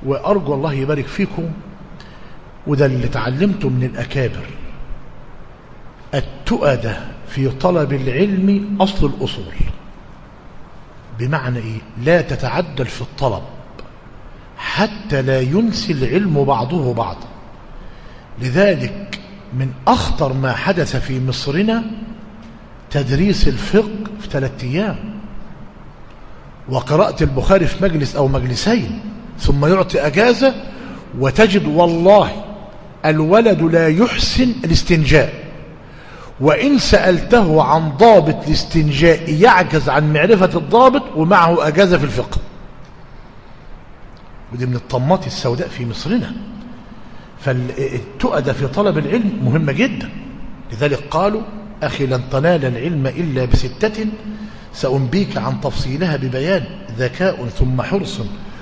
وأرجو الله يبارك فيكم، وده اللي تعلمته من الأكابر، التؤدة في طلب العلم أصل الأصول. بمعنى إيه؟ لا تتعدل في الطلب حتى لا ينسي العلم بعضه بعضا. لذلك من أخطر ما حدث في مصرنا تدريس الفقه في 3 أيام، وقراءة البخاري في مجلس أو مجلسين، ثم يعطي أجازة، وتجد والله الولد لا يحسن الاستنجاء، وإن سألته عن ضابط الاستنجاء يعجز عن معرفة الضابط، ومعه أجازة في الفقه. ودي من الطمات السوداء في مصرنا. فالتؤدة في طلب العلم مهمة جدا. لذلك قالوا: أخي لن تنال العلم إلا ب6 سأنبيك عن تفصيلها ببيان: ذكاء، ثم حرص،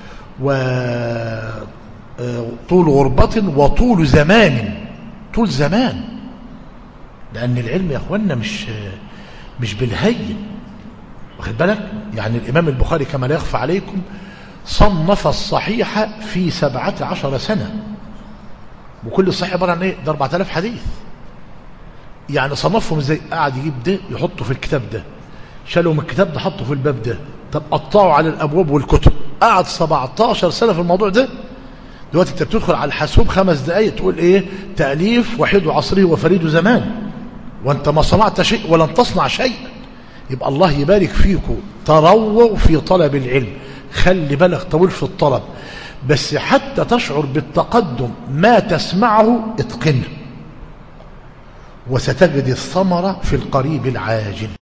وطول غربة، وطول زمان. طول زمان، لأن العلم يا أخوانا مش بالهين، واخد بالك؟ يعني الإمام البخاري كما لا يخفى عليكم صنف الصحيح في 17 سنة، وكل الصحيح عبارة عن ايه؟ ده 4000 حديث. يعني صنفهم ازاي؟ قاعد يجيب ده يحطه في الكتاب ده، شالوا من الكتاب ده حطه في الباب ده، طب قطعوا على الابواب والكتب. قعد 17 سنة في الموضوع ده. دلوقتي انت بتدخل على الحاسوب 5 دقايق تقول ايه؟ تأليف وحيد عصره وفريد زمان، وانت ما صنعت شيء ولن تصنع شيء. يبقى الله يبارك فيكم، ترووا في طلب العلم، خلي بالك طويل في الطلب، بس حتى تشعر بالتقدم ما تسمعه اتقنه، وستجد الثمرة في القريب العاجل.